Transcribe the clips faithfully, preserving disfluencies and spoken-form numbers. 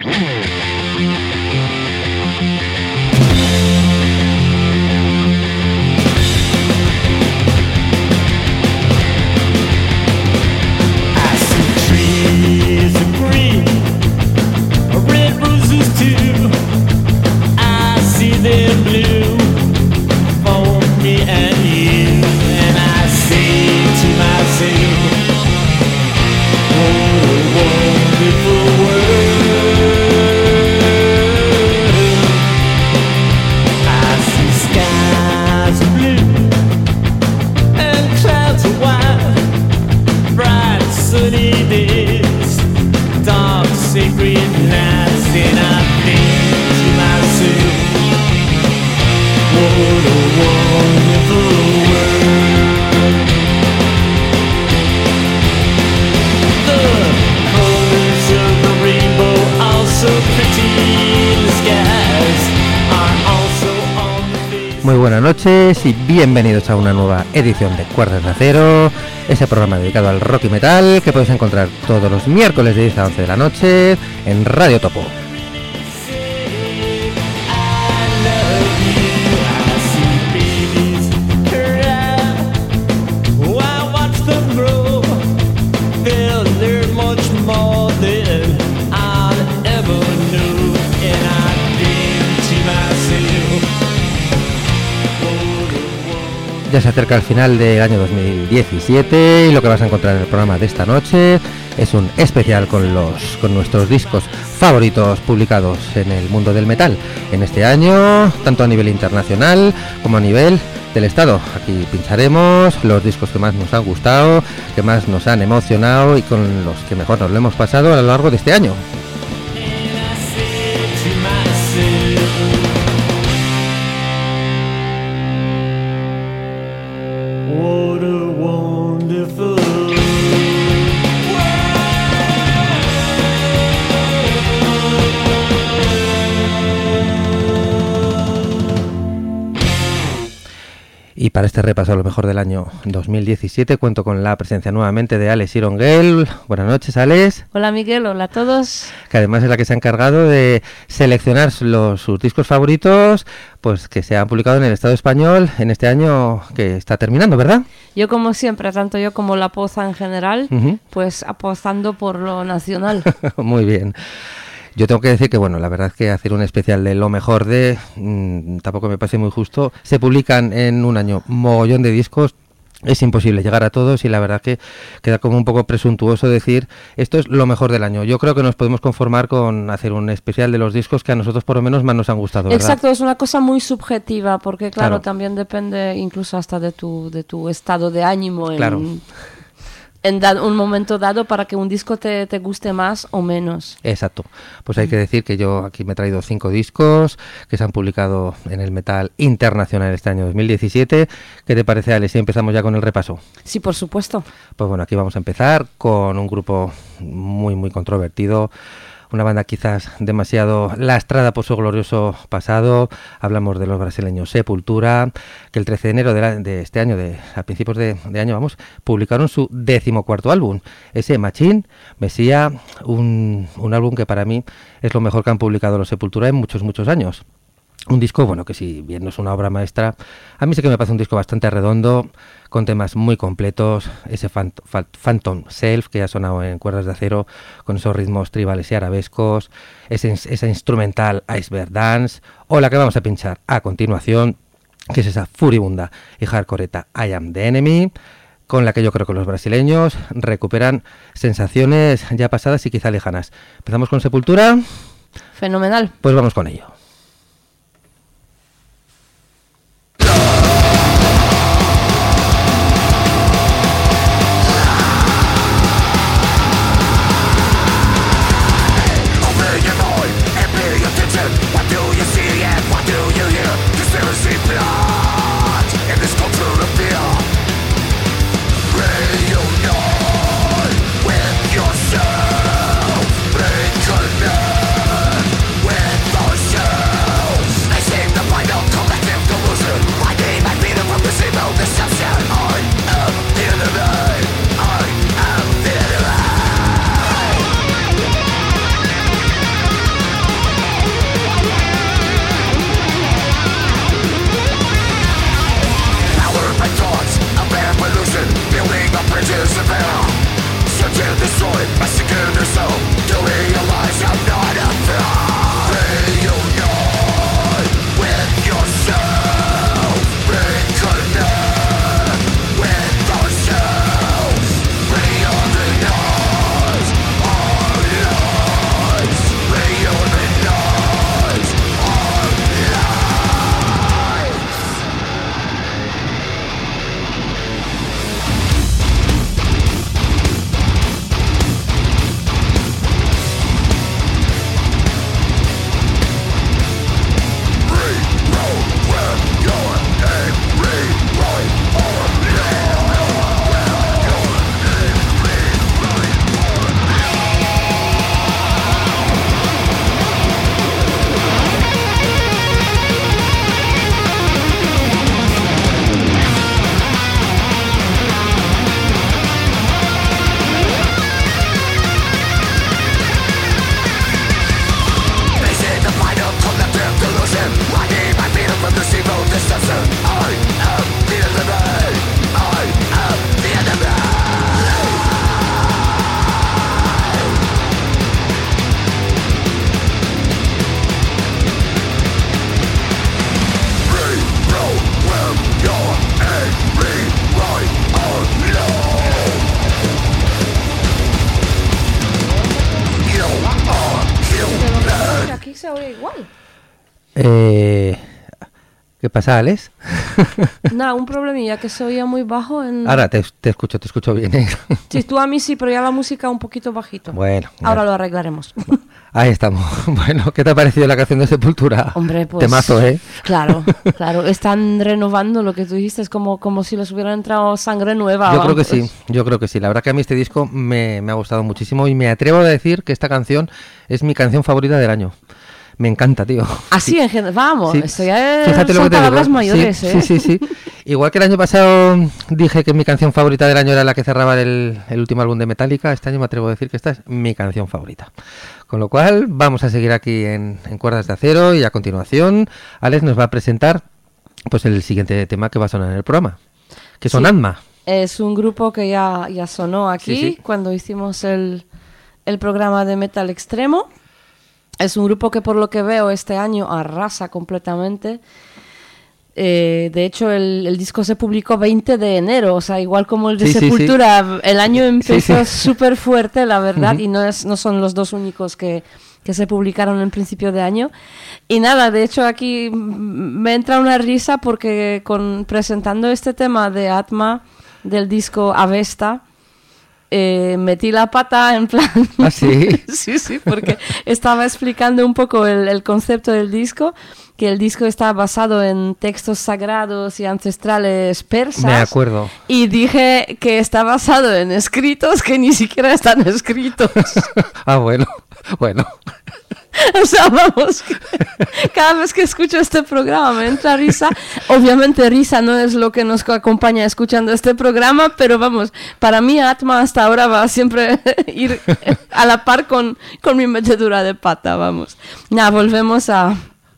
Muy buenas noches y bienvenidos a una nueva edición de Cuerdas de Acero, ese programa dedicado al rock y metal que puedes encontrar todos los miércoles de diez a once de la noche en Radio Topo. Ya se acerca el final del año dos mil diecisiete y lo que vas a encontrar en el programa de esta noche es un especial con los con nuestros discos favoritos publicados en el mundo del metal en este año, tanto a nivel internacional como a nivel del estado. Aquí pincharemos los discos que más nos han gustado, que más nos han emocionado y con los que mejor nos lo hemos pasado a lo largo de este año. Y para este repaso a lo mejor del año dos mil diecisiete cuento con la presencia nuevamente de Alex Ironguel. Buenas noches, Alex. Hola, Miguel. Hola a todos. Que además es la que se ha encargado de seleccionar los, sus discos favoritos, pues que se han publicado en el Estado español en este año que está terminando, ¿verdad? Yo, como siempre, tanto yo como la Poza en general, uh-huh. pues apostando por lo nacional. Muy bien. Yo tengo que decir que, bueno, la verdad es que hacer un especial de lo mejor de, mmm, tampoco me parece muy justo. Se publican en un año mogollón de discos, es imposible llegar a todos y la verdad que queda como un poco presuntuoso decir esto es lo mejor del año. Yo creo que nos podemos conformar con hacer un especial de los discos que a nosotros por lo menos más nos han gustado, ¿verdad? Exacto, es una cosa muy subjetiva porque, claro, claro. también depende incluso hasta de tu, de tu estado de ánimo en... Claro. en da- un momento dado para que un disco te, te guste más o menos. Exacto. Pues hay que decir que yo aquí me he traído cinco discos que se han publicado en el metal internacional este año dos mil diecisiete. ¿Qué te parece, Alex? Si empezamos ya con el repaso. Sí, por supuesto. Pues bueno, aquí vamos a empezar con un grupo muy, muy controvertido. Una banda quizás demasiado lastrada por su glorioso pasado. Hablamos de los brasileños Sepultura, que el trece de enero de, la, de este año, de, a principios de, de año, vamos, publicaron su decimocuarto álbum, ese Machine Messiah, un, un álbum que para mí es lo mejor que han publicado los Sepultura en muchos, muchos años. Un disco, bueno, que si bien no es una obra maestra, a mí sí que me parece un disco bastante redondo, con temas muy completos, ese Phant- Phant- Phantom Self que ha sonado en Cuerdas de Acero, con esos ritmos tribales y arabescos, ese, esa instrumental Iceberg Dance, o la que vamos a pinchar a continuación, que es esa furibunda y hardcoreta I Am The Enemy, con la que yo creo que los brasileños recuperan sensaciones ya pasadas y quizá lejanas. ¿Empezamos con Sepultura? Fenomenal. Pues vamos con ello. Yourself, break a man with the shame. se oye igual. Eh, ¿Qué pasa, Alex? Nada, un problemilla que se oía muy bajo en... Ahora te, te escucho, te escucho bien. ¿eh? Sí, tú a mí sí, pero ya la música un poquito bajito. Bueno. Ahora ya. lo arreglaremos. Ahí estamos. Bueno, ¿qué te ha parecido la canción de Sepultura? Hombre, pues... Temazo, ¿eh? Claro, claro. Están renovando lo que tú dijiste. Es como, como si les hubiera entrado sangre nueva. Yo vamos. creo que sí, yo creo que sí. La verdad que a mí este disco me, me ha gustado muchísimo y me atrevo a decir que esta canción es mi canción favorita del año. Me encanta, tío. Así sí. en general, vamos, Sí. esto ya es, Fíjate lo son que te palabras digo. mayores, sí, ¿eh? Sí, sí, sí. Igual que el año pasado dije que mi canción favorita del año era la que cerraba el, el último álbum de Metallica, este año me atrevo a decir que esta es mi canción favorita. Con lo cual, vamos a seguir aquí en, en Cuerdas de Acero y a continuación Alex nos va a presentar pues el siguiente tema que va a sonar en el programa, que son Sí. Adma. Es un grupo que ya, ya sonó aquí Sí, sí. cuando hicimos el, el programa de Metal Extremo. Es un grupo que por lo que veo este año arrasa completamente. Eh, de hecho, el, el disco se publicó veinte de enero, o sea, igual como el de Sí, sí, Sepultura, sí. El año empezó sí, sí. súper fuerte, la verdad, Uh-huh. y no, es, no son los dos únicos que, que se publicaron en principio de año. Y nada, de hecho aquí me entra una risa porque con, presentando este tema de Atma del disco Avesta, Eh, metí la pata en plan... ¿Ah, sí? sí, sí, porque estaba explicando un poco el, el concepto del disco, que el disco está basado en textos sagrados y ancestrales persas. Me acuerdo. Y dije que está basado en escritos que ni siquiera están escritos. Ah, bueno, bueno. O sea, vamos, que cada vez que escucho este programa me entra risa. Obviamente risa no es lo que nos acompaña escuchando este programa, pero vamos, para mí Atma hasta ahora va a siempre ir a la par con, con mi metedura de pata, vamos. Nada, volvemos a,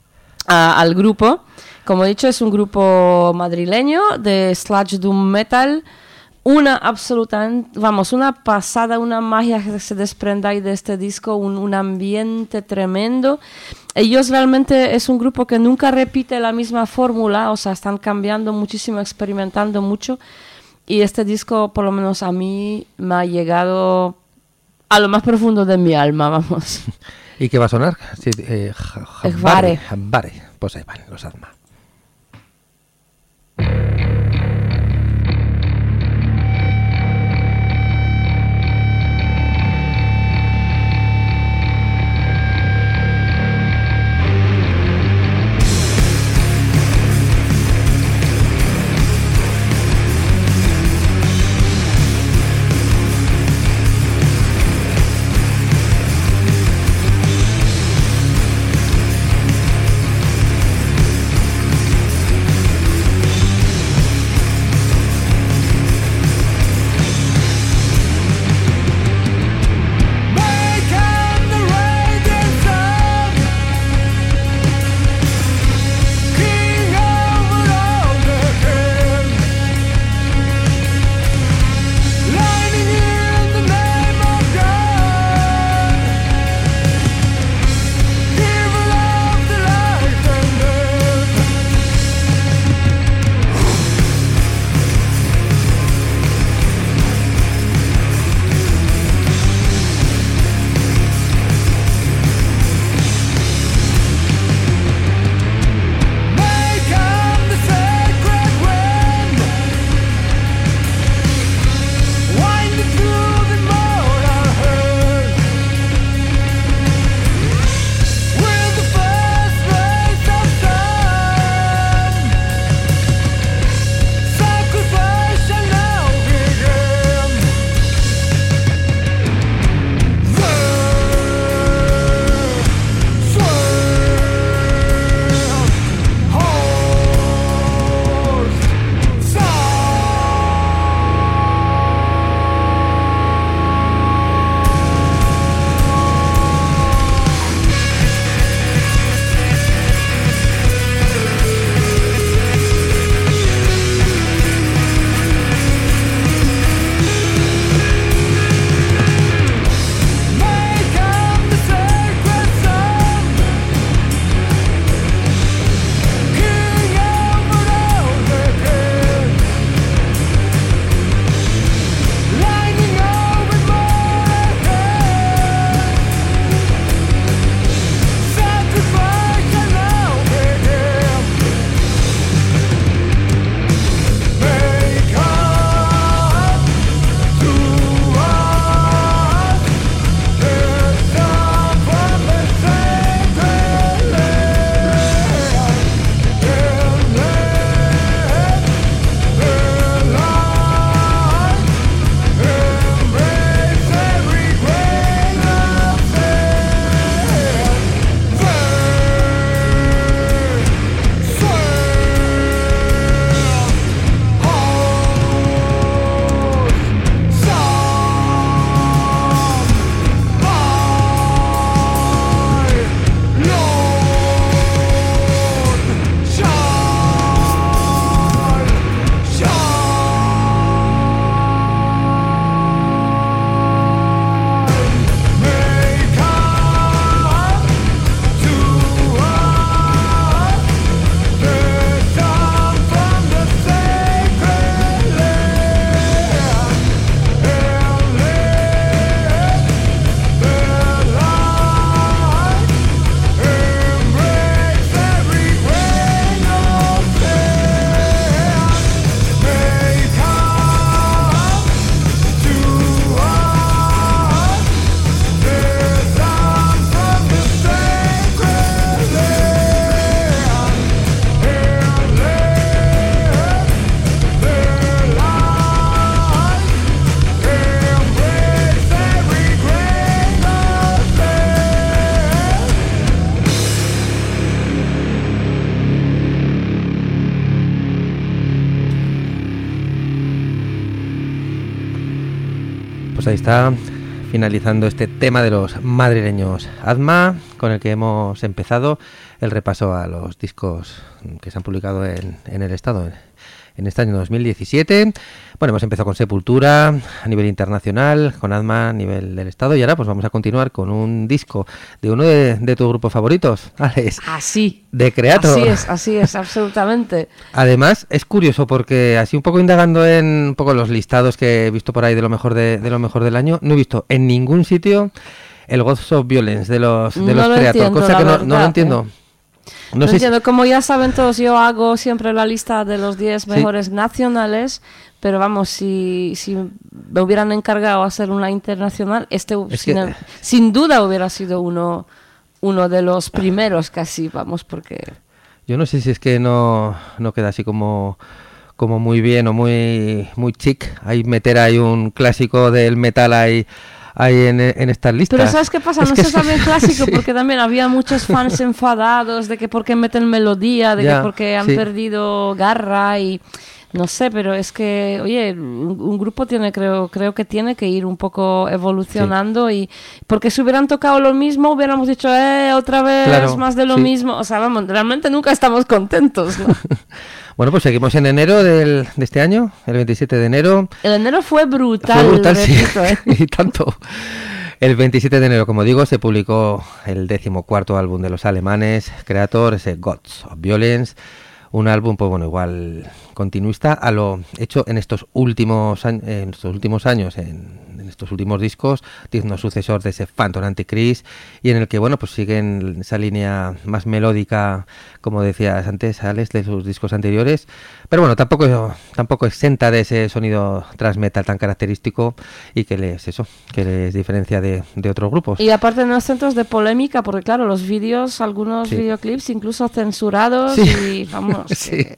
a, al grupo. Como he dicho, es un grupo madrileño de sludge doom metal. Una absolutamente, vamos, una pasada, una magia que se desprende ahí de este disco, un, un ambiente tremendo. Ellos realmente es un grupo que nunca repite la misma fórmula, o sea, están cambiando muchísimo, experimentando mucho. Y este disco, por lo menos a mí, me ha llegado a lo más profundo de mi alma, vamos. ¿Y qué va a sonar? Sí, eh, Jambare. Jambare. Pues ahí van los Adma. We'll be right back. Pues ahí está, finalizando este tema de los madrileños Adma, con el que hemos empezado el repaso a los discos que se han publicado en, en el Estado en, en este año dos mil diecisiete. Bueno, hemos empezado con Sepultura a nivel internacional, con Adma a nivel del Estado, y ahora pues vamos a continuar con un disco de uno de, de tus grupos favoritos, Alex. Así. De Creator. Así es, así es, absolutamente. Además, es curioso porque así un poco indagando en un poco los listados que he visto por ahí de lo mejor de, de lo mejor del año, no he visto en ningún sitio el Gods of Violence de los, de No los lo Creator, entiendo, cosa la que no, verdad, no lo entiendo. ¿eh? No, No sé si- entiendo, como ya saben todos, yo hago siempre la lista de los diez Sí. mejores nacionales, pero vamos, si, si me hubieran encargado hacer una internacional, este Es sin, que- sin duda hubiera sido uno, uno de los primeros casi, vamos, porque... Yo no sé si es que no, no queda así como, como muy bien o muy, muy chic. Ahí meter ahí un clásico del metal ahí, ahí en, en estas listas. Pero ¿sabes qué pasa? Es No que se sabe sí. el clásico Sí. porque también había muchos fans enfadados de que por qué meten melodía, de Ya, que porque han sí. perdido garra y no sé, pero es que, oye, un, un grupo tiene, creo, creo que tiene que ir un poco evolucionando y porque si hubieran tocado lo mismo hubiéramos dicho, eh, otra vez Claro, más de lo sí. mismo. O sea, vamos, realmente nunca estamos contentos, ¿no? Bueno, pues seguimos en enero del, de este año, el veintisiete de enero. El enero fue brutal, Fue brutal, sí. repito, ¿eh? Y tanto. El veintisiete de enero, como digo, se publicó el decimocuarto álbum de los alemanes Creator, ese Gods of Violence. Un álbum, pues bueno, igual continuista a lo hecho en estos últimos, añ- en estos últimos años, en, en estos últimos discos, digno sucesor de ese Phantom Antichrist, y en el que, bueno, pues siguen esa línea más melódica, como decías antes, Alex, de sus discos anteriores, pero bueno, tampoco, tampoco exenta de ese sonido thrash metal tan característico y que les, eso, que les diferencia de, de otros grupos. Y aparte no centros de polémica, porque claro, los vídeos, algunos Sí. videoclips incluso censurados Sí. y vamos. Sí. que-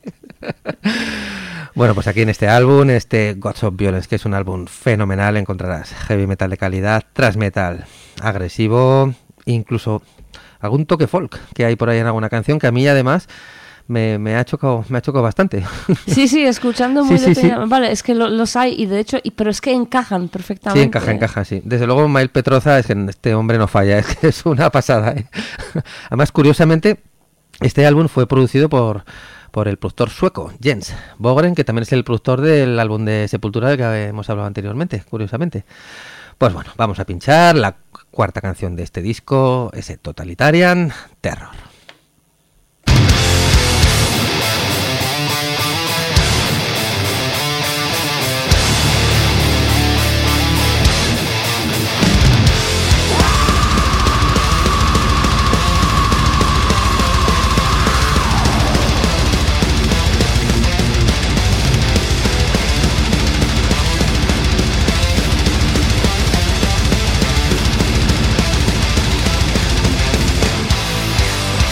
Bueno, pues aquí en este álbum, este Gods of Violence, que es un álbum fenomenal, encontrarás heavy metal de calidad, thrash metal agresivo, incluso algún toque folk que hay por ahí en alguna canción que a mí además me, me ha chocado, me ha chocado bastante. Sí, sí, escuchando Sí, muy sí, sí. detenidamente. Vale, es que lo- los hay y de hecho, y, pero es que encajan perfectamente. Sí, encaja, encaja, sí. Desde luego, Mael Petroza, es que este hombre no falla, es que es una pasada, ¿eh? Además, curiosamente, este álbum fue producido por, por el productor sueco, Jens Bogren, que también es el productor del álbum de Sepultura del que hemos hablado anteriormente, curiosamente. Pues bueno, vamos a pinchar la cuarta canción de este disco, ese Totalitarian Terror. Thank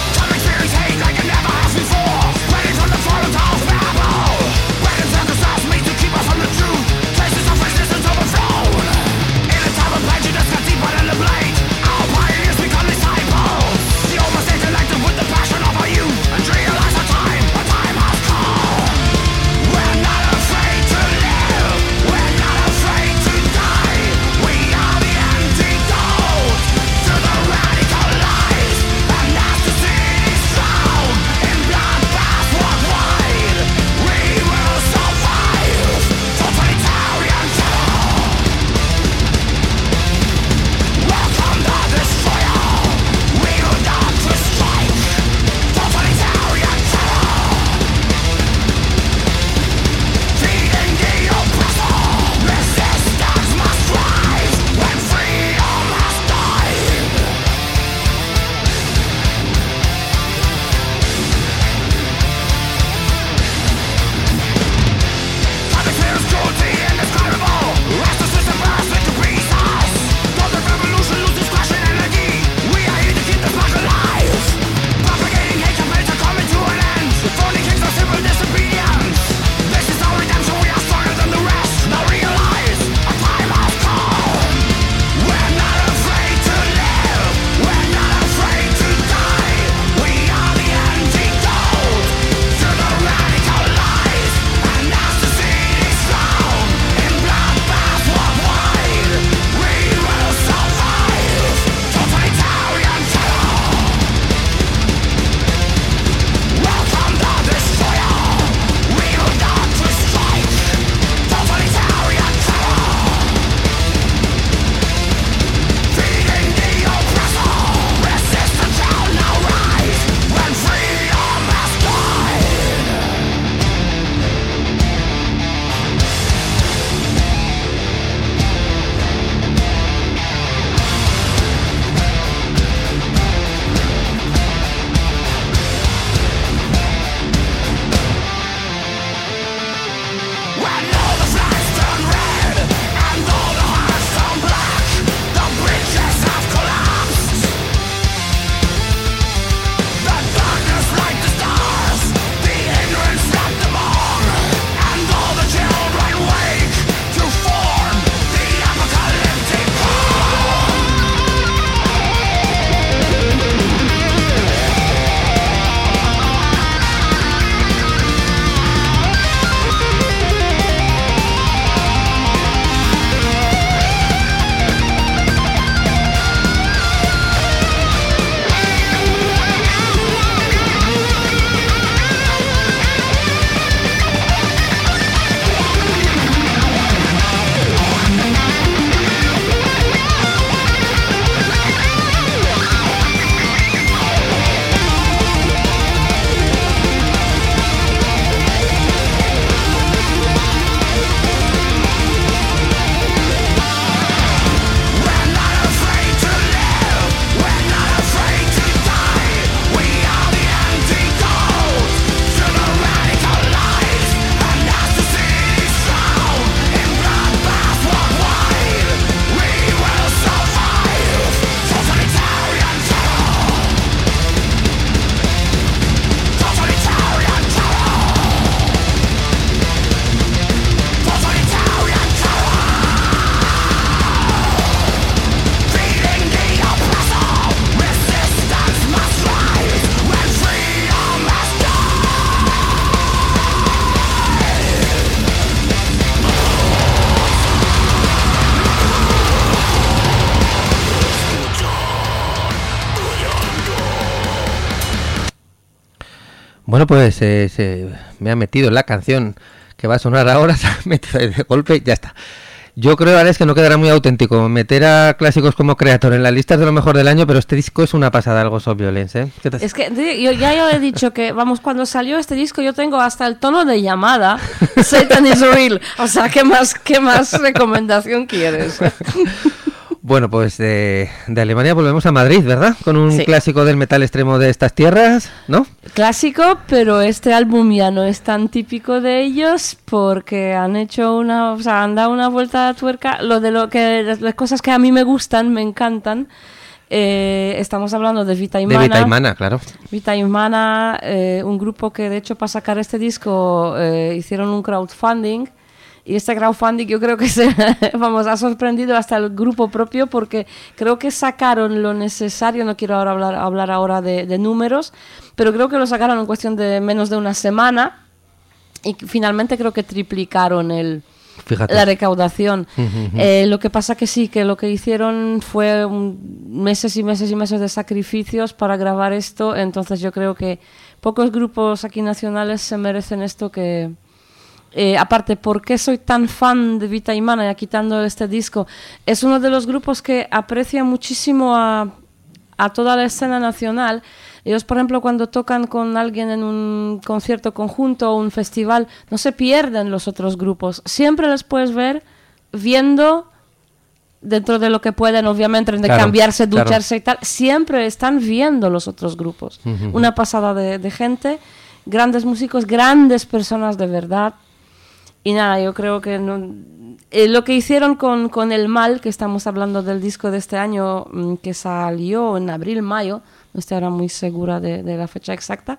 Bueno, pues eh, se me ha metido la canción que va a sonar ahora, se ha metido ahí de golpe, ya está. Yo creo, Alex, que no quedará muy auténtico meter a clásicos como Creator en las listas de lo mejor del año, pero este disco es una pasada, algo So Violence, ¿eh? ¿Qué te... Es que yo ya yo he dicho que, vamos, cuando salió este disco yo tengo hasta el tono de llamada, Satan is real, o sea, ¿qué más, qué más recomendación quieres? Bueno, pues de, de Alemania volvemos a Madrid, ¿verdad? Con un sí. clásico del metal extremo de estas tierras, ¿no? Clásico, pero este álbum ya no es tan típico de ellos porque han hecho una, o sea, han dado una vuelta de tuerca. Lo de lo que las cosas que a mí me gustan, me encantan. Eh, estamos hablando de Vita Imana. De Vita Imana, claro. Vita Imana, eh, un grupo que de hecho para sacar este disco eh, hicieron un crowdfunding. Y este crowdfunding yo creo que se, vamos, ha sorprendido hasta el grupo propio porque creo que sacaron lo necesario, no quiero ahora hablar, hablar ahora de, de números, pero creo que lo sacaron en cuestión de menos de una semana y finalmente creo que triplicaron el, la recaudación. Uh-huh. Eh, lo que pasa que sí, que lo que hicieron fue un, meses y meses y meses de sacrificios para grabar esto, entonces yo creo que pocos grupos aquí nacionales se merecen esto que... Eh, aparte, ¿por qué soy tan fan de Vita Imana, ya quitando este disco? Es uno de los grupos que aprecia muchísimo a, a toda la escena nacional. Ellos, por ejemplo, cuando tocan con alguien en un concierto conjunto o un festival, no se pierden los otros grupos. Siempre les puedes ver viendo, dentro de lo que pueden, obviamente, de claro, cambiarse, ducharse claro. y tal, siempre están viendo los otros grupos. Uh-huh. Una pasada de, de gente, grandes músicos, grandes personas de verdad. Y nada, yo creo que no, eh, lo que hicieron con, con El Mal, que estamos hablando del disco de este año, mmm, que salió en abril, mayo, no estoy ahora muy segura de, de la fecha exacta,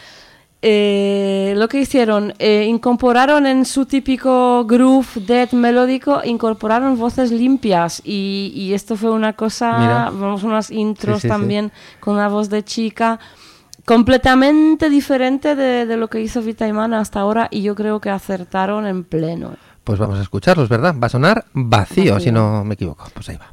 eh, lo que hicieron, eh, incorporaron en su típico groove death melódico, incorporaron voces limpias y, y esto fue una cosa, Mira. vamos, unas intros sí, sí, también sí. con una voz de chica, completamente diferente de, de lo que hizo Vita Imana hasta ahora y yo creo que acertaron en pleno. Pues vamos a escucharlos, ¿verdad? Va a sonar Vacío, Vacío. Si no me equivoco. Pues ahí va.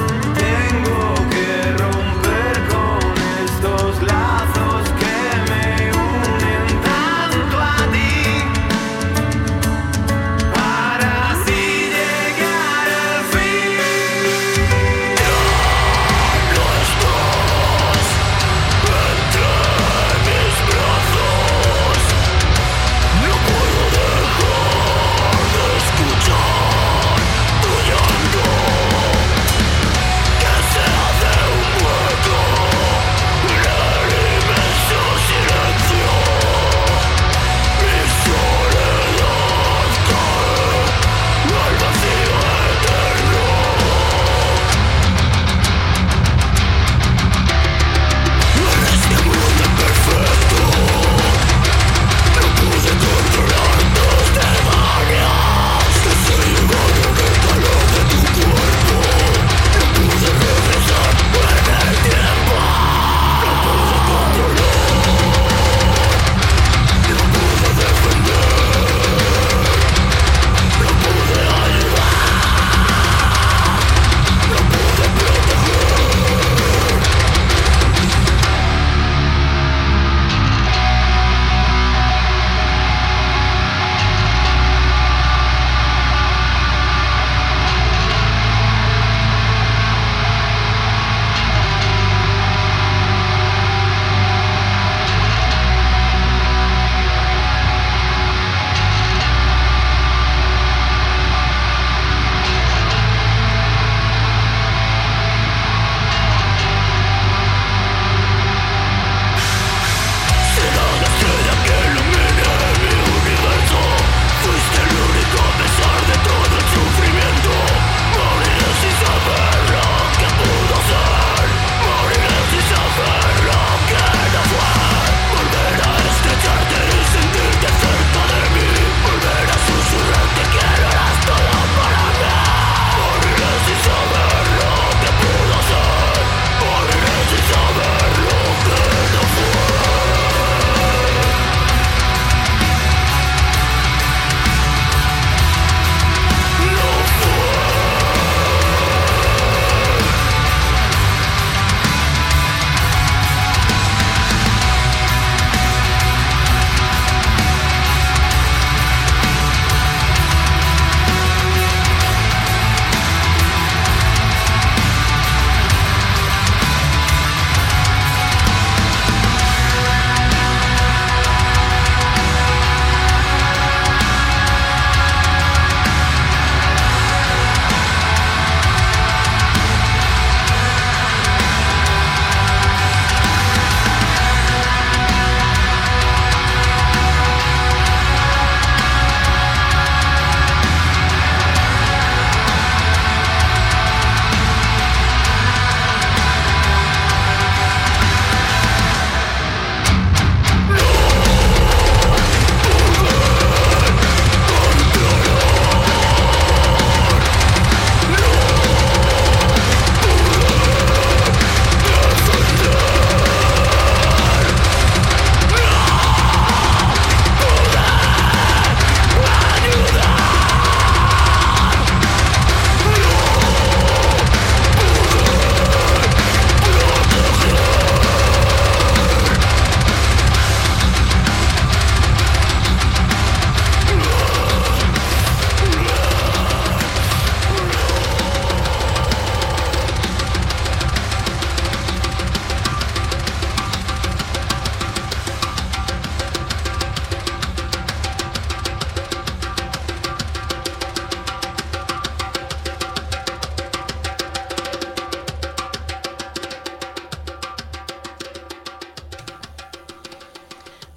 Tengo que romper con estos lazos que me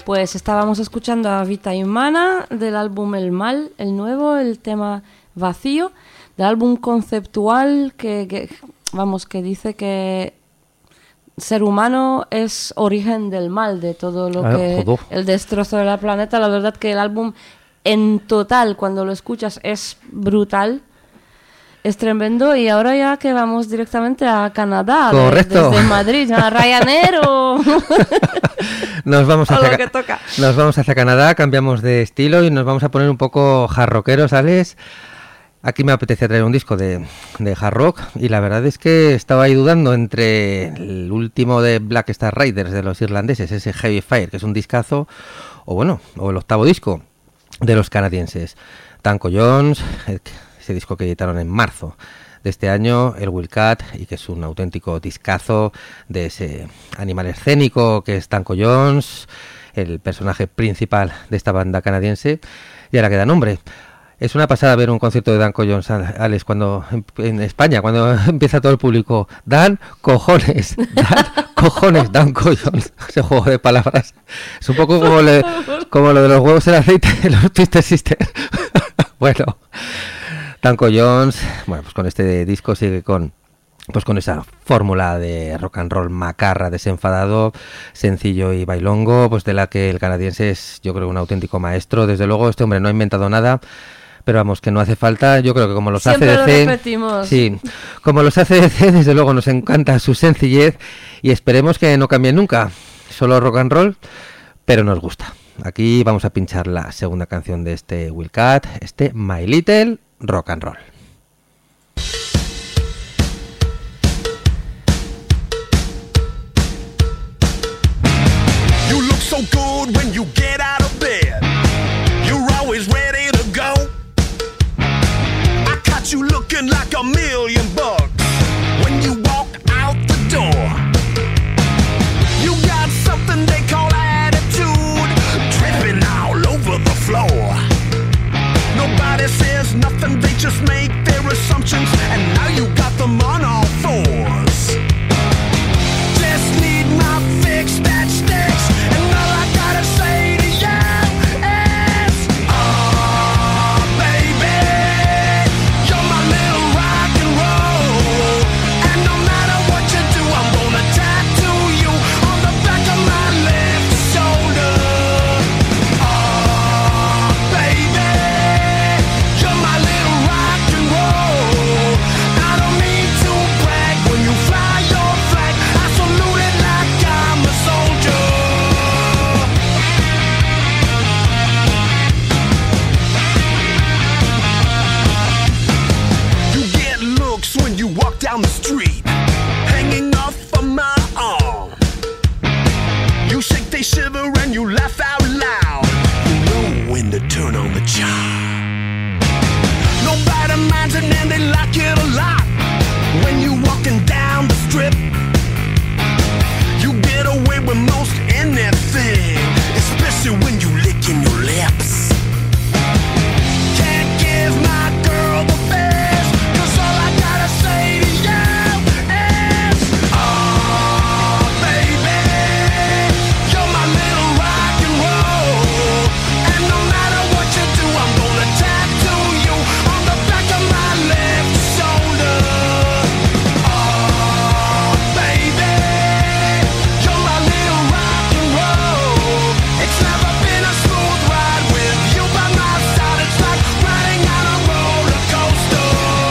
Pues estábamos escuchando a Vita Humana del álbum El Mal, el nuevo, el tema Vacío, del álbum conceptual que, que vamos, que dice que ser humano es origen del mal, de todo lo ah, que joder. el destrozo de la planeta. La verdad que el álbum en total, cuando lo escuchas, es brutal. Es tremendo. Y ahora ya que vamos directamente a Canadá, Correcto. De, desde Madrid, a Ryanair o... nos, vamos hacia, o lo que toca. Nos vamos hacia Canadá, cambiamos de estilo y nos vamos a poner un poco hard rockeros, ¿sales? Aquí me apetecía traer un disco de, de hard rock y la verdad es que estaba ahí dudando entre el último de Black Star Riders de los irlandeses, ese Heavy Fire, que es un discazo, o bueno, o el octavo disco de los canadienses, Danko Jones, el, ese disco que editaron en marzo de este año, el Wildcat, y que es un auténtico discazo de ese animal escénico que es Danko Jones, el personaje principal de esta banda canadiense, y ahora que da nombre. Es una pasada ver un concierto de Danko Jones, Alex, cuando en España, cuando empieza todo el público. Dan cojones, dan cojones, Danko Jones. Ese juego de palabras. Es un poco como, le, como lo de los huevos en aceite de los Twisted Sisters. Bueno, Danko Jones, bueno, pues con este disco sigue con, pues con esa fórmula de rock and roll macarra, desenfadado, sencillo y bailongo, pues de la que el canadiense es, yo creo, un auténtico maestro. Desde luego, este hombre no ha inventado nada. Pero vamos, que no hace falta, yo creo que como los Siempre A C D C, lo repetimos. Sí, como los A C D C, desde luego nos encanta su sencillez y esperemos que no cambie nunca, solo rock and roll, pero nos gusta. Aquí vamos a pinchar la segunda canción de este Wildcat, este My Little Rock and Roll. You look so good when you get out of bed. You're always ready to go. You looking like a million bucks when you walk out the door. You got something they call attitude, tripping all over the floor. Nobody says nothing, they just make their assumptions, and now you got them on all fours. Just need my fix that sticks, and all I gotta say to you is, oh baby, down the street, hanging off of my arm. You shake, they shiver, and you laugh out loud. You know when to turn on the charm. Nobody minds it, and they like it a lot. When you walking down the strip, you get away with most anything, especially when you licking your lips. Can't give my girl the best, 'cause all I gotta say to you is, oh baby, you're my little rock and roll, and no matter what you do, I'm gonna tattoo you on the back of my left shoulder. Oh baby, you're my little rock and roll. It's never been a smooth ride with you by my side. It's like riding on a roller coaster.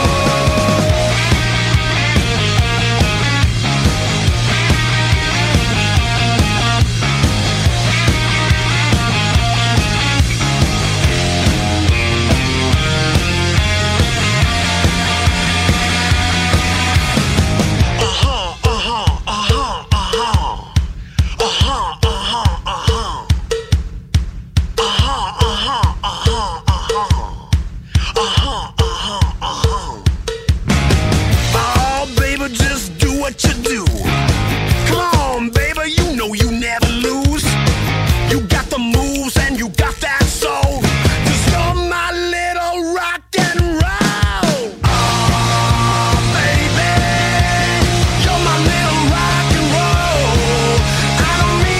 Uh-huh, uh-huh, uh-huh, uh-huh. Uh-huh, uh-huh, uh-huh. Uh-huh, uh-huh, uh-huh, uh-huh. Uh-huh, uh-huh, uh-huh. Oh, baby, just do what you do. Come on, baby, you know you never lose. You got the moves and you got that soul. 'Cause you're my little rock and roll. Oh, baby, you're my little rock and roll. I don't mean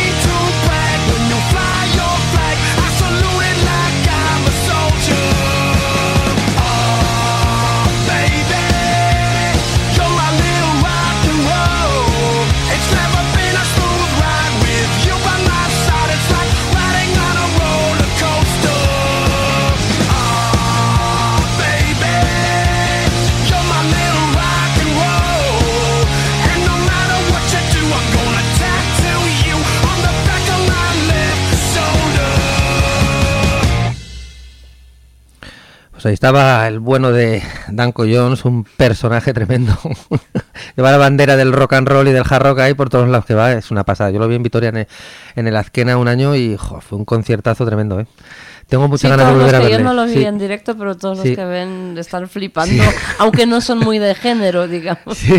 Pues ahí estaba el bueno de Danko Jones, un personaje tremendo. Lleva la bandera del rock and roll y del hard rock ahí por todos lados que va, es una pasada. Yo lo vi en Vitoria en el, en el Azkena un año y jo, fue un conciertazo tremendo, ¿eh? Tengo muchas Sí, ganas de todos volver a los que verle. yo no lo vi Sí. en directo, pero todos Sí. los que ven están flipando, aunque no son muy de género, digamos. Sí.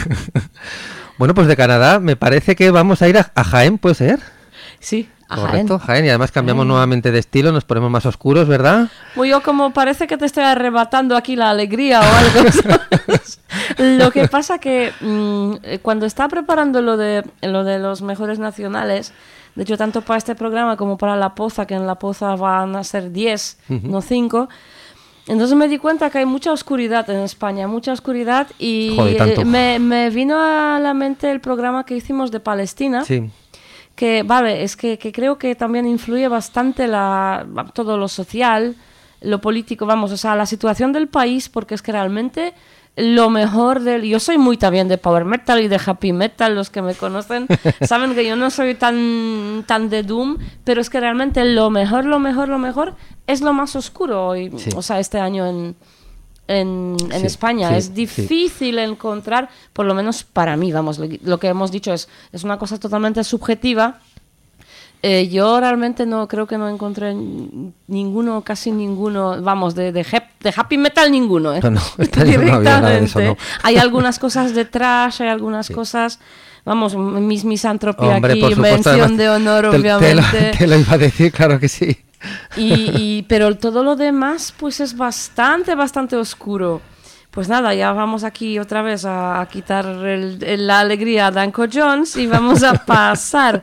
Bueno, pues de Canadá me parece que vamos a ir a, a Jaén, ¿puede ser? Sí, a Jaén. Correcto, Jaén. Y además cambiamos Jaén. nuevamente de estilo, nos ponemos más oscuros, ¿verdad? Pues yo como parece que te estoy arrebatando aquí la alegría o algo, ¿sabes? Lo que pasa que mm, eh, cuando estaba preparando lo de, lo de los mejores nacionales, de hecho tanto para este programa como para La Poza, que en La Poza van a ser diez, Ujú. no cinco, entonces me di cuenta que hay mucha oscuridad en España, mucha oscuridad y Joder, tanto. eh, me, me vino a la mente el programa que hicimos de Palestina. Sí. Que, vale, es que, que creo que también influye bastante la, todo lo social, lo político, vamos, o sea, la situación del país, porque es que realmente lo mejor del... Yo soy muy también de power metal y de happy metal, los que me conocen saben que yo no soy tan, tan de doom, pero es que realmente lo mejor, lo mejor, lo mejor es lo más oscuro hoy, Sí. o sea, este año en... En, en Sí, España sí, es sí. difícil encontrar, por lo menos para mí, vamos, lo, lo que hemos dicho es, es una cosa totalmente subjetiva. Eh, yo realmente no creo que no encontré n- ninguno, casi ninguno, vamos, de, de, hap- de happy metal ninguno. ¿eh? No, no, este año no había nada de eso, no. Hay algunas cosas de trash, hay algunas cosas, vamos, mis misantropía Hombre, aquí, por supuesto, mención además, de honor, te- te lo- obviamente. Te lo iba a decir, claro que sí. Y, y- pero todo lo demás pues es bastante, bastante oscuro. Pues nada, ya vamos aquí otra vez a, a quitar el- el- la alegría a Danko Jones y vamos a pasar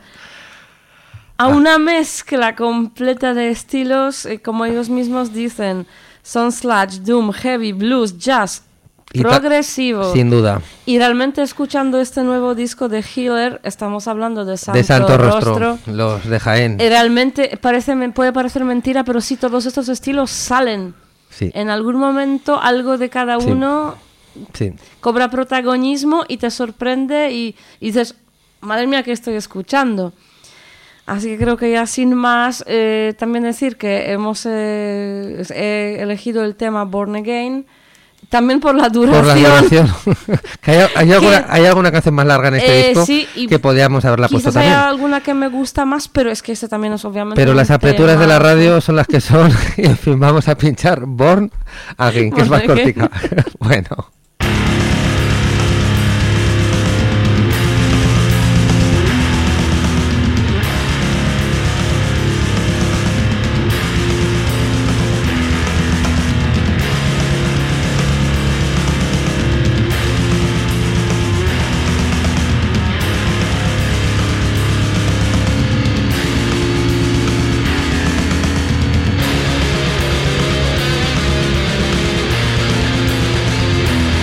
a una mezcla completa de estilos, eh, como ellos mismos dicen, son sludge, doom, heavy, blues, jazz, Y ta- progresivo. Sin duda. Y realmente escuchando este nuevo disco de Healer, estamos hablando de Santo, De Santo Rostro, Rostro. los de Jaén. Eh, Realmente parece, me puede parecer mentira, pero sí, todos estos estilos salen. Sí, En algún momento algo de cada Sí. uno sí. cobra protagonismo y te sorprende y, y dices, madre mía, ¿qué estoy escuchando? Así que creo que ya sin más, eh, también decir que hemos eh, he elegido el tema Born Again, también por la duración. Por la duración. Que hay, hay alguna, hay alguna canción más larga en este Eh, disco sí, y que podíamos haberla puesto Quizás haya también. alguna que me gusta más, pero es que este también es obviamente Pero un las aperturas de la tema- radio son las que son. Y en fin, vamos a pinchar Born Again, que es más Born Again. cortica. Bueno. Born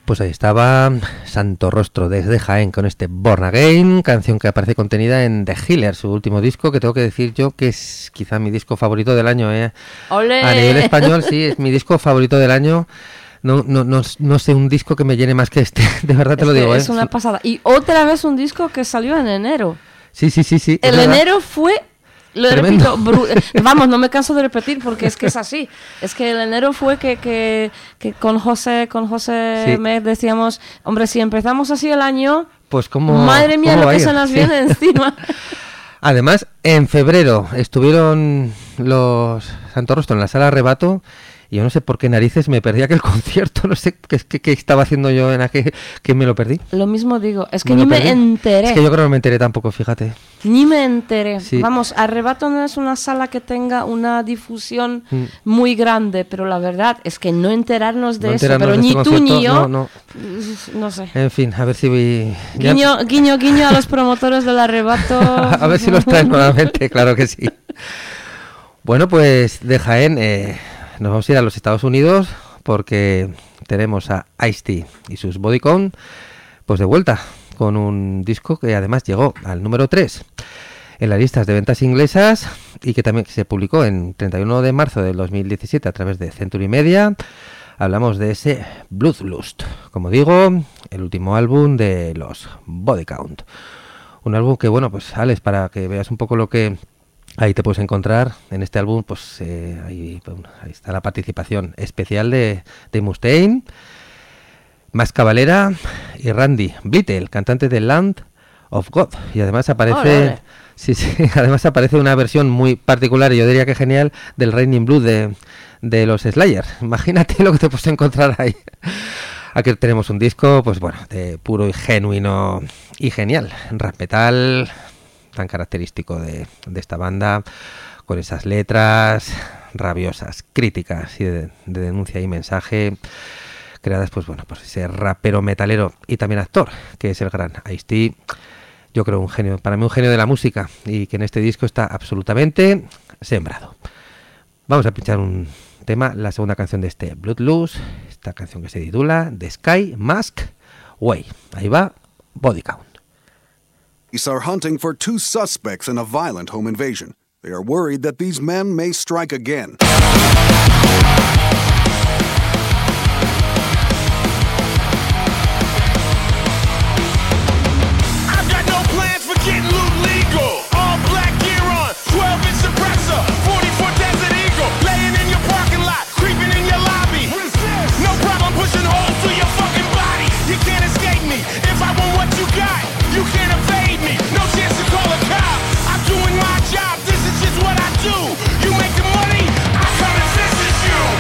Pues ahí estaba Santo Rostro desde Jaén con este Born Again, canción que aparece contenida en The Healer, su último disco, que tengo que decir yo que es quizá mi disco favorito del año. ¿eh? ¡Olé! A nivel español, sí, es mi disco favorito del año. No, no, no, no sé un disco que me llene más que este, de verdad te Es lo que digo. es ¿eh? una pasada. Y otra vez un disco que salió en enero. Sí, sí, sí, sí. El enero fue... Lo Tremendo. repito, bru- vamos, no me canso de repetir porque es que es así. Es que el enero fue que, que, que con José, con José Sí. me decíamos, hombre, si empezamos así el año, Pues como... madre mía, ¿cómo lo va a que ir? se nos Sí. viene encima. Además, en febrero estuvieron los Santo Rostro en la Sala Arrebato y yo no sé por qué narices me perdí aquel concierto, no sé qué, qué, qué estaba haciendo yo en aquel, que me lo perdí. Lo mismo digo, es que Me ni lo me perdí. enteré. Es que yo creo que no me enteré tampoco, fíjate. Ni me enteré. Sí. Vamos, Arrebato no es una sala que tenga una difusión Mm. muy grande, pero la verdad es que no enterarnos de No eso, enterarnos pero de ni este tú concierto, ni yo, no, no. no sé. En fin, a ver si voy... ya- Guiño, guiño, guiño a los promotores del Arrebato. a ver si los traen nuevamente, claro que sí. Bueno, pues de Jaén eh, nos vamos a ir a los Estados Unidos porque tenemos a Ice-T y sus Bodycount pues de vuelta con un disco que además llegó al número tres en las listas de ventas inglesas y que también se publicó en treinta y uno de marzo del dos mil diecisiete a través de Century Media. Hablamos de ese Bloodlust, como digo, el último álbum de los Bodycount. Un álbum que, bueno, pues Alex, para que veas un poco lo que ahí te puedes encontrar en este álbum, pues eh, ahí, bueno, ahí está la participación especial de, de Mustaine, Max Cavalera y Randy Blittle, el cantante de Land of God. Y además aparece... Ole, ole. Sí, sí, además aparece una versión muy particular y yo diría que genial del Raining Blood de, de los Slayer. Imagínate lo que te puedes encontrar ahí. Aquí tenemos un disco, pues bueno, de puro y genuino y genial. Rap metal, tan característico de, de esta banda, con esas letras rabiosas, críticas y de, de denuncia y mensaje, creadas, pues bueno, pues ese rapero metalero y también actor, que es el gran Ice-T. Yo creo un genio, para mí un genio de la música y que en este disco está absolutamente sembrado. Vamos a pinchar un tema, la segunda canción de este Bloodlust, esta canción que se titula The Sky Mask Way. Ahí va, Bodycount. Police are hunting for two suspects in a violent home invasion. They are worried that these men may strike again. I've got no plans for getting loot legal. All black gear on, twelve inch suppressor, forty-four Desert Eagle, laying in your parking lot, creeping in your lobby. No problem pushing holes through your fucking body. You can't escape me. If I want what you got, you can't evade me. No chance to call a cop. I'm doing my job. This is just what I do. You making money, I come and visit you.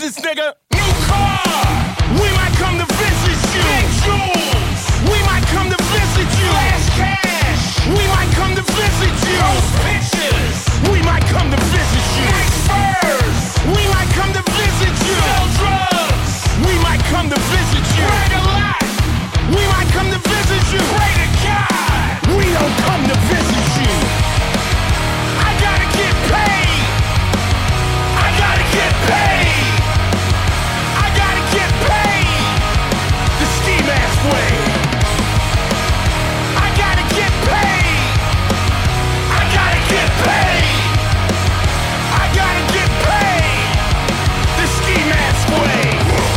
this nigga. New car. We might come to visit you. Big jewels. We might come to visit you. Flash cash. We might come to visit you. Those pictures. We might come to visit you. Big furs. We might come to visit you. Sell drugs. We might come to visit you. Brag a lot. We might come to visit you. Pray to God. We don't come to visit you. I gotta get paid. I gotta get paid. I gotta get paid. The ski mask way. I gotta get paid. I gotta get paid. I gotta get paid. The ski mask way.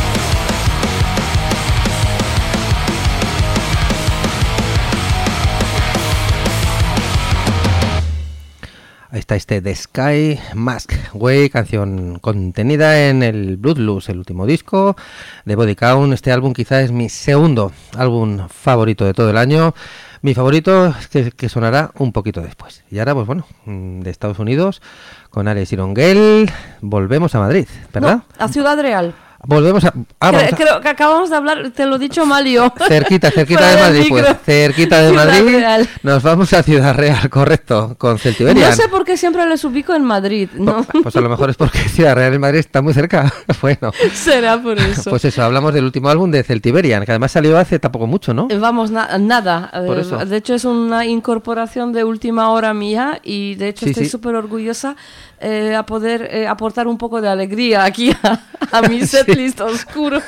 Ahí está este The Sky Mask Way, canción contenida en el Bloodlust, el último disco de Body Count. Este álbum quizá es mi segundo álbum favorito de todo el año. Mi favorito es que, que sonará un poquito después. Y ahora, pues bueno, de Estados Unidos, con Ares Irongel, volvemos a Madrid, ¿verdad? No, a Ciudad Real. Volvemos a... Ah, Cre- vamos a- Creo que acabamos de hablar, te lo he dicho mal yo. Cerquita, cerquita Fuera de del Madrid, pues micro. cerquita de Ciudad Madrid. Real. Nos vamos a Ciudad Real, correcto, con Celtiberian. No sé por qué siempre les ubico en Madrid, ¿no? Pues a lo mejor es porque Ciudad Real en Madrid está muy cerca. Bueno, Será por eso. pues eso, hablamos del último álbum de Celtiberian, que además salió hace tampoco mucho, ¿no? Eh, Vamos, na- nada. Por Eh, eso. De hecho, es una incorporación de última hora mía y de hecho Sí, estoy sí. súper orgullosa eh, a poder eh, aportar un poco de alegría aquí a, a mi setlist oscuro.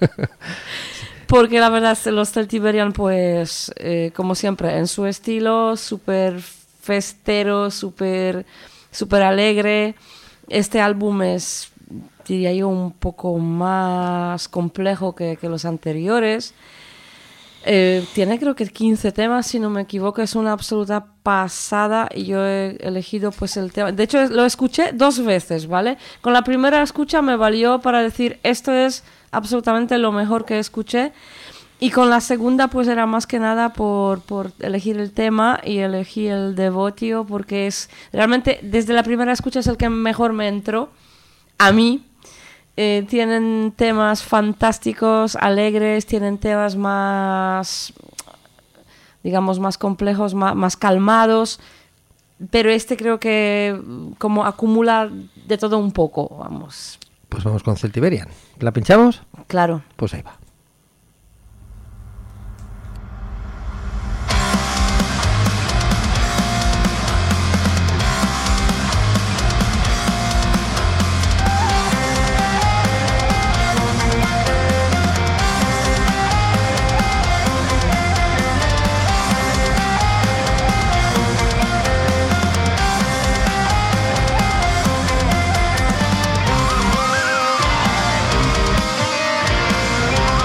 Porque la verdad, los Celtiberian, pues, eh, como siempre, en su estilo, súper festero, súper súper alegre. Este álbum es, diría yo, un poco más complejo que, que los anteriores. Eh, tiene creo que quince temas, si no me equivoco, es una absoluta pasada y yo he elegido pues el tema. De hecho, lo escuché dos veces, ¿vale? Con la primera escucha me valió para decir esto es absolutamente lo mejor que escuché y con la segunda pues era más que nada por, por elegir el tema y elegí el Devotio porque es realmente desde la primera escucha es el que mejor me entró a mí. Eh, tienen temas fantásticos, alegres, tienen temas más, digamos, más complejos, más, más calmados, pero este creo que como acumula de todo un poco, vamos. Pues vamos con Celtiberian. ¿La pinchamos? Claro. Pues ahí va. I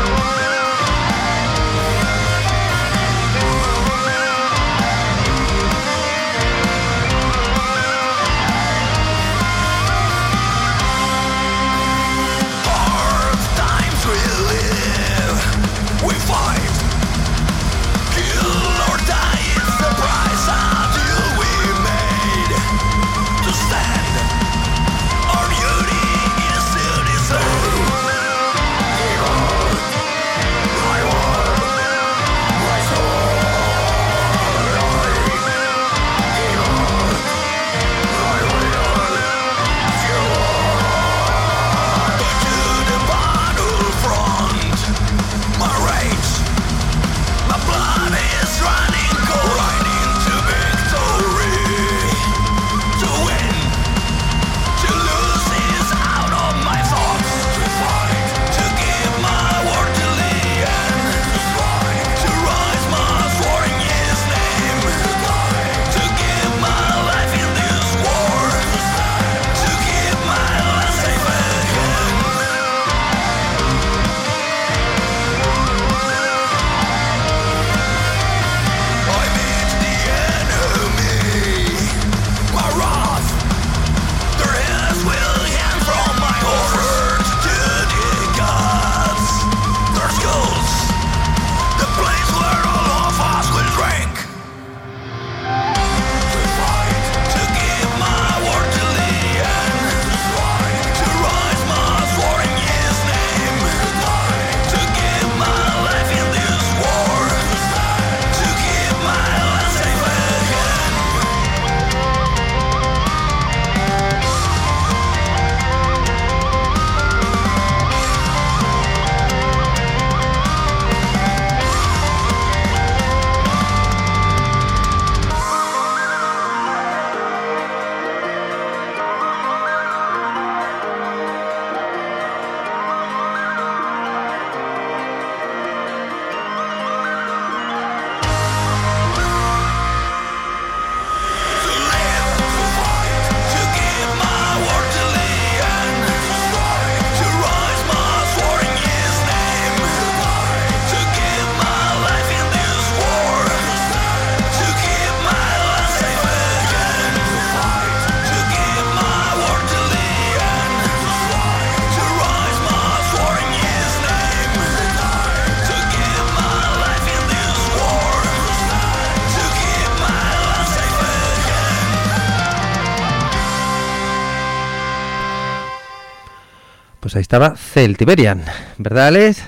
Pues ahí estaba Celtiberian, ¿verdad, Alex?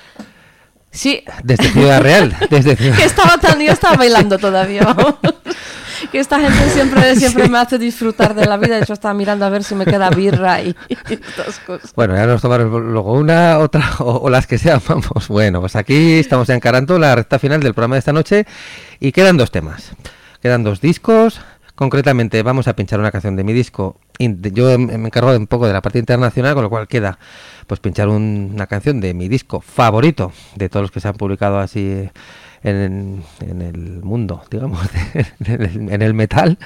Sí. Desde Ciudad Real. Desde Ciudad... que estaba tan, yo estaba bailando todavía. Que esta gente siempre, siempre sí. me hace disfrutar de la vida. Yo estaba mirando a ver si me queda birra y, y estas cosas. Bueno, ya nos tomaremos luego una, otra o, o las que sean. Vamos, bueno, pues aquí estamos encarando la recta final del programa de esta noche y quedan dos temas. Quedan dos discos. Concretamente vamos a pinchar una canción de mi disco. Yo me encargo un poco de la parte internacional, con lo cual queda pues pinchar un, una canción de mi disco favorito de todos los que se han publicado así en, en el mundo, digamos, de, en, el, en el metal.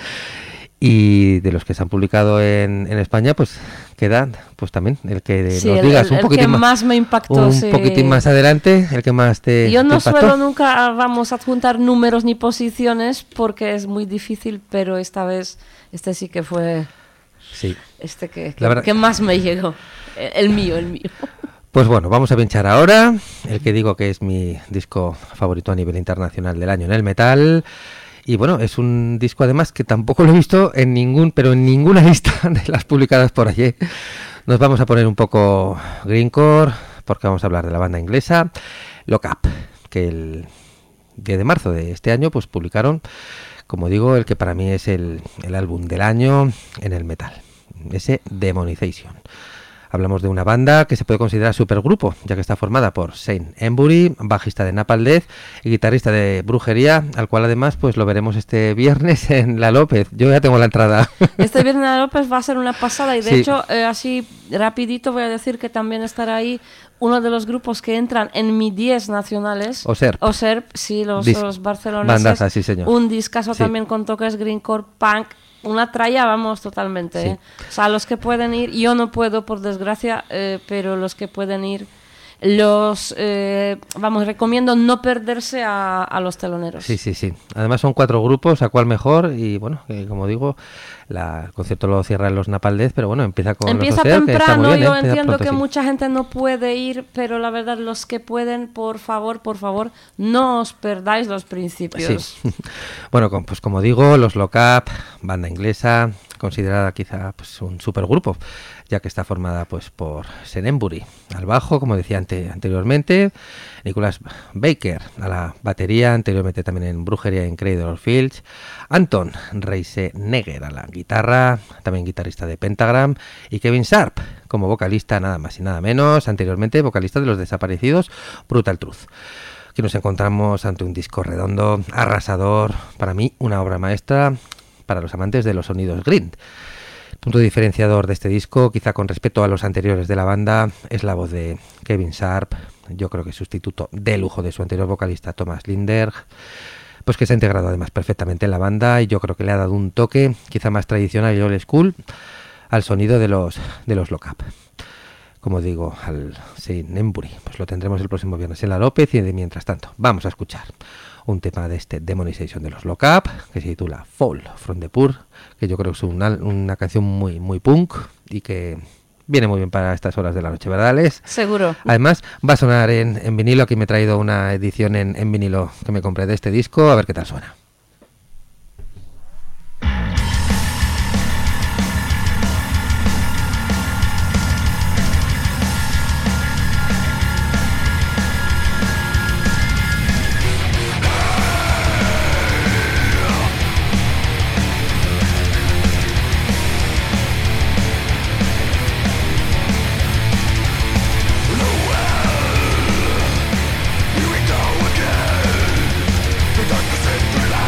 Y de los que se han publicado en, en España, pues queda pues también el que sí, nos el, digas el, un poquitín que más, más me impactó. un sí. poquitín más adelante, el que más te Yo no te impactó. suelo nunca, vamos, adjuntar números ni posiciones porque es muy difícil, pero esta vez este sí que fue sí. este que, La que, verdad... que más me llegó, el, el mío, el mío. Pues bueno, vamos a pinchar ahora el que digo que es mi disco favorito a nivel internacional del año en el metal. Y bueno, es un disco además que tampoco lo he visto en ningún, pero en ninguna lista de las publicadas por allí. Nos vamos a poner un poco grindcore porque vamos a hablar de la banda inglesa Lock Up, que el diez de marzo de este año pues publicaron, como digo, el que para mí es el, el álbum del año en el metal, ese Demonization. Hablamos de una banda que se puede considerar supergrupo, ya que está formada por Shane Embury, bajista de Napalm Death y guitarrista de Brujería, al cual además pues lo veremos este viernes en La López. Yo ya tengo la entrada. Este viernes en La López va a ser una pasada y de sí. hecho, eh, así rapidito voy a decir que también estará ahí uno de los grupos que entran en mi diez nacionales. Oserp. Oserp, sí, los, Dis- los barceloneses. Bandaza, sí señor. Un discazo sí. también con toques grindcore, punk. Una tralla, vamos, totalmente. Sí. ¿eh? O sea, los que pueden ir, yo no puedo, por desgracia, eh, pero los que pueden ir, los, eh, vamos, recomiendo no perderse a, a los teloneros. Sí, sí, sí. Además son cuatro grupos, a cuál mejor, y bueno, que como digo, la, el concierto lo cierran los Napalm Death, pero bueno, empieza con Empieza los Oserp, temprano, que está muy bien, yo ¿eh? entiendo pronto, que sí. mucha gente no puede ir, pero la verdad, los que pueden, por favor, por favor, no os perdáis los principios. Sí. Bueno, con, pues como digo, los Lock Up, banda inglesa, considerada quizá pues un supergrupo, ya que está formada pues por Shane Embury al bajo, como decía ante, anteriormente, Nicholas Baker a la batería, anteriormente también en Brujería en Cradle of Filth, Anton Reisenegger a la guitarra, también guitarrista de Pentagram, y Kevin Sharp como vocalista, nada más y nada menos, anteriormente vocalista de los desaparecidos Brutal Truth. Aquí nos encontramos ante un disco redondo, arrasador, para mí una obra maestra para los amantes de los sonidos grind. El punto diferenciador de este disco, quizá con respecto a los anteriores de la banda, es la voz de Kevin Sharp, yo creo que sustituto de lujo de su anterior vocalista Thomas Linderg, pues que se ha integrado además perfectamente en la banda y yo creo que le ha dado un toque quizá más tradicional y old school al sonido de los, de los Lock Up. Como digo, al Shane Embury, pues lo tendremos el próximo viernes en La López y de mientras tanto vamos a escuchar un tema de este Demonization de los Lock Up que se titula Fall from the Poor, que yo creo que es una, una canción muy muy punk y que viene muy bien para estas horas de la noche, ¿verdad, Alex? Seguro. Además va a sonar en, en vinilo, aquí me he traído una edición en, en vinilo que me compré de este disco, a ver qué tal suena. Here we go again. The darkness into light.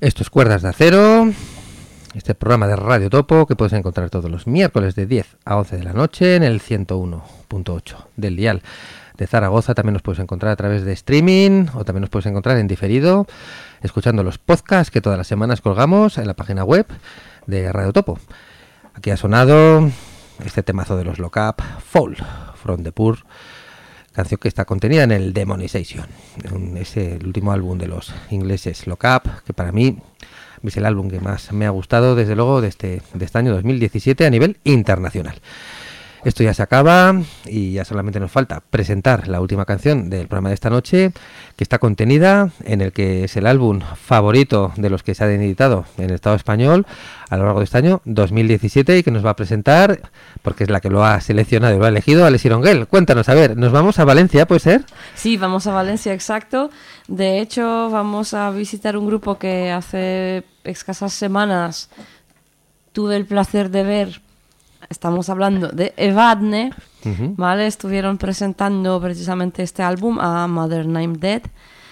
Esto es Cuerdas de Acero, este programa de Radio Topo que puedes encontrar todos los miércoles de diez a once de la noche en el ciento uno punto ocho del dial de Zaragoza. También nos puedes encontrar a través de streaming o también nos puedes encontrar en diferido escuchando los podcasts que todas las semanas colgamos en la página web de Radio Topo. Aquí ha sonado este temazo de los Lock Up, Fall from the Poor, canción que está contenida en el Demonization. Es el último álbum de los ingleses Lock Up, que para mí es el álbum que más me ha gustado, desde luego, de este, de este año dos mil diecisiete a nivel internacional. Esto ya se acaba y ya solamente nos falta presentar la última canción del programa de esta noche, que está contenida en el que es el álbum favorito de los que se han editado en el Estado español a lo largo de este año dos mil diecisiete y que nos va a presentar, porque es la que lo ha seleccionado y lo ha elegido, Alex Ironguel. Cuéntanos, a ver, ¿nos vamos a Valencia, puede ser? Sí, vamos a Valencia, exacto. De hecho, vamos a visitar un grupo que hace escasas semanas tuve el placer de ver. Estamos hablando de Evadne, uh-huh. ¿Vale? Estuvieron presentando precisamente este álbum a Mother Named Dead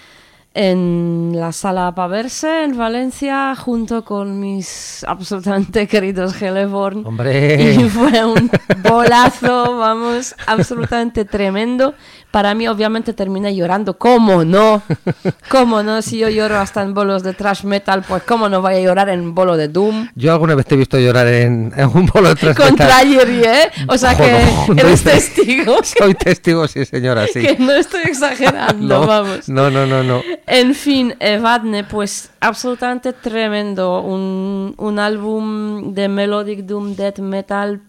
en la Sala Paverse en Valencia, junto con mis absolutamente queridos Hellborn. ¡Hombre! Y fue un bolazo, vamos, absolutamente tremendo. Para mí, obviamente, terminé llorando. ¿Cómo no? ¿Cómo no? Si yo lloro hasta en bolos de thrash metal, pues ¿cómo no voy a llorar en bolo de doom? Yo alguna vez te he visto llorar en, en un bolo de thrash Con metal. Tragedy, ¿eh? O sea Joder, que no, eres no, testigo. Soy testigo, sí, señora, sí. Que no estoy exagerando, no, vamos. No, no, no, no. En fin, Evadne, pues absolutamente tremendo. Un, un álbum de melodic doom death metal.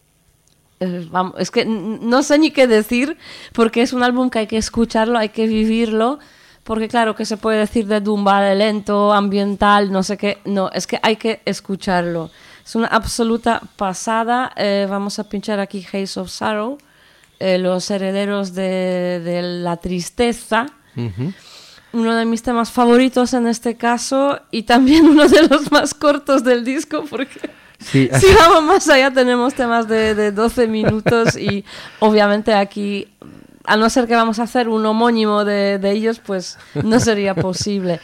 Eh, vamos, es que no sé ni qué decir, porque es un álbum que hay que escucharlo, hay que vivirlo. Porque claro que se puede decir de doom, vale, lento, ambiental, no sé qué. No, es que hay que escucharlo. Es una absoluta pasada. Eh, vamos a pinchar aquí Haze of Sorrow, eh, los herederos de, de la tristeza. Uh-huh. Uno de mis temas favoritos en este caso y también uno de los más cortos del disco, porque sí, si vamos más allá tenemos temas de, de doce minutos y obviamente aquí, a no ser que vamos a hacer un homónimo de, de ellos, pues no sería posible.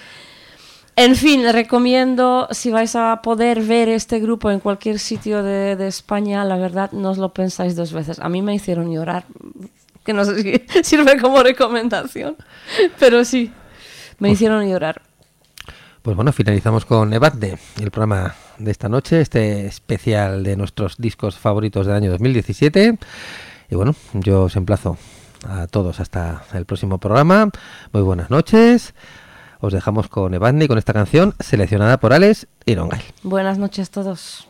En fin, recomiendo, si vais a poder ver este grupo en cualquier sitio de, de España, la verdad no os lo pensáis dos veces. A mí me hicieron llorar, que no sé si sirve como recomendación, pero sí. Me pues, hicieron llorar. Pues bueno, finalizamos con Evadne, el programa de esta noche, este especial de nuestros discos favoritos del año dos mil diecisiete. Y bueno, yo os emplazo a todos hasta el próximo programa. Muy buenas noches. Os dejamos con Evadne y con esta canción seleccionada por Alex Ironguel. Buenas noches a todos.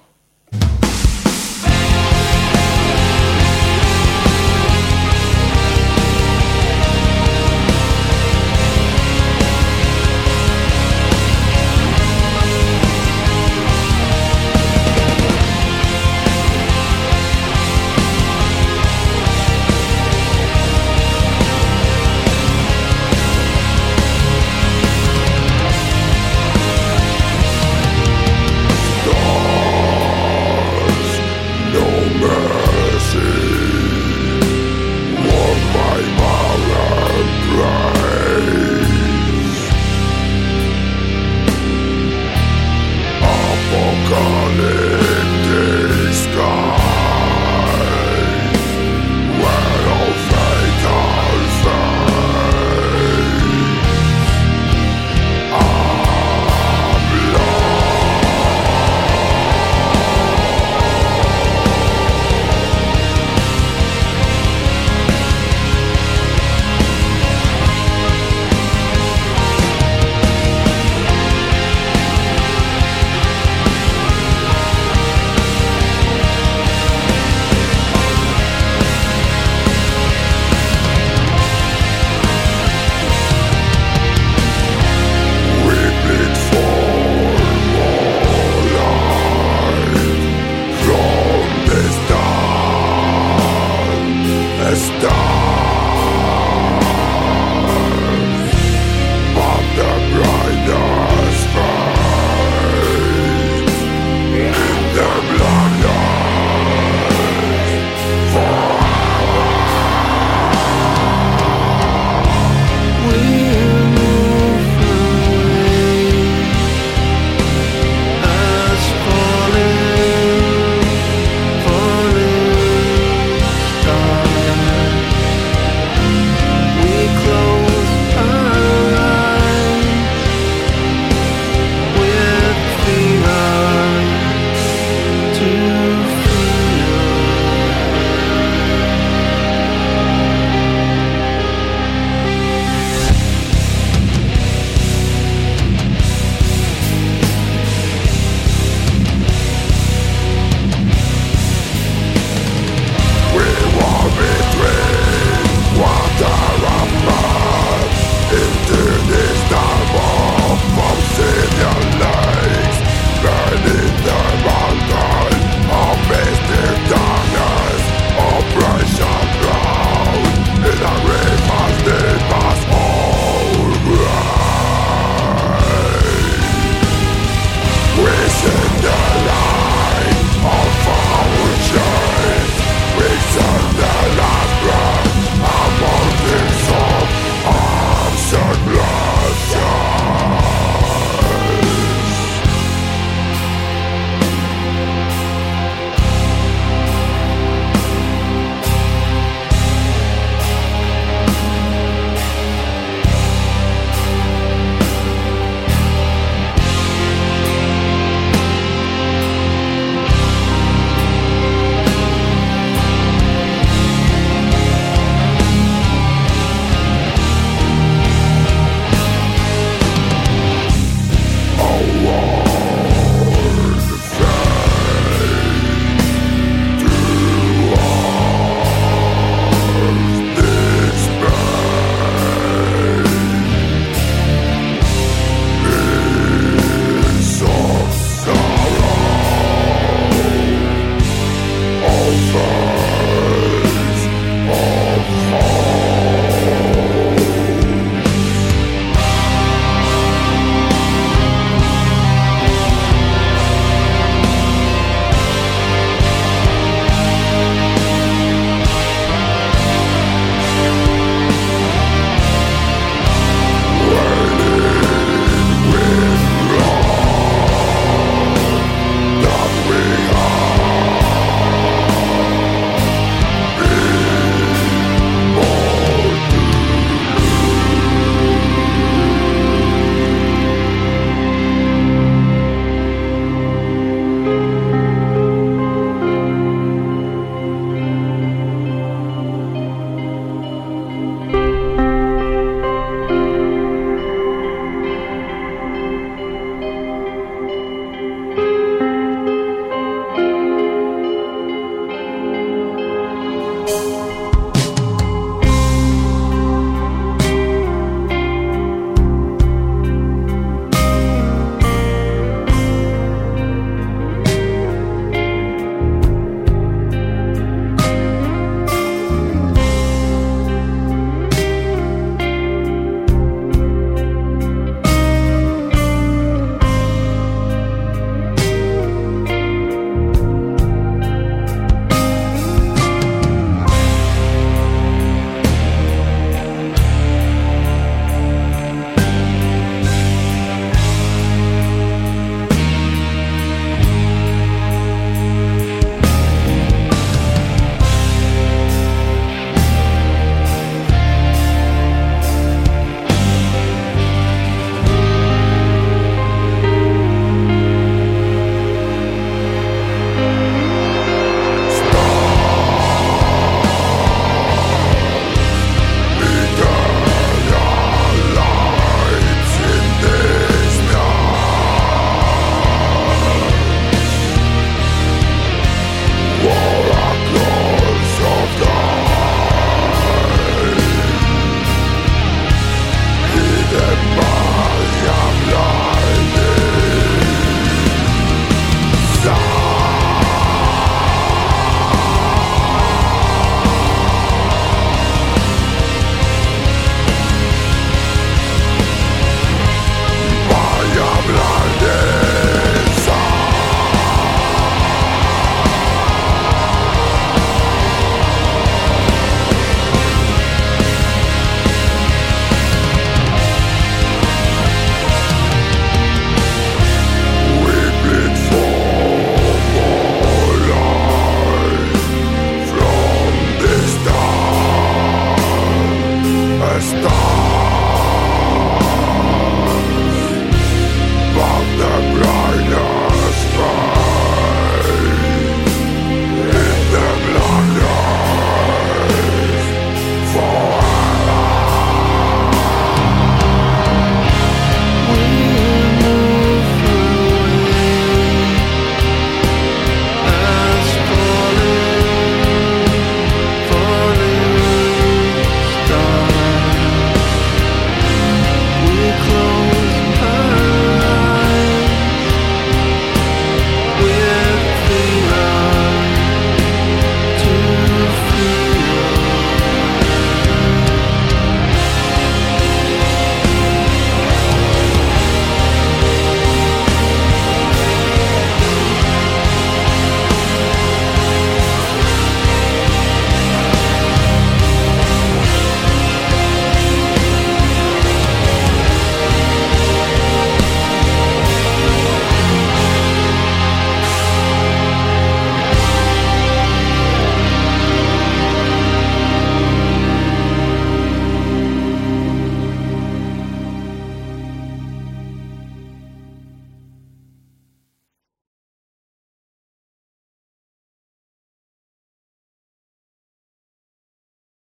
No mercy.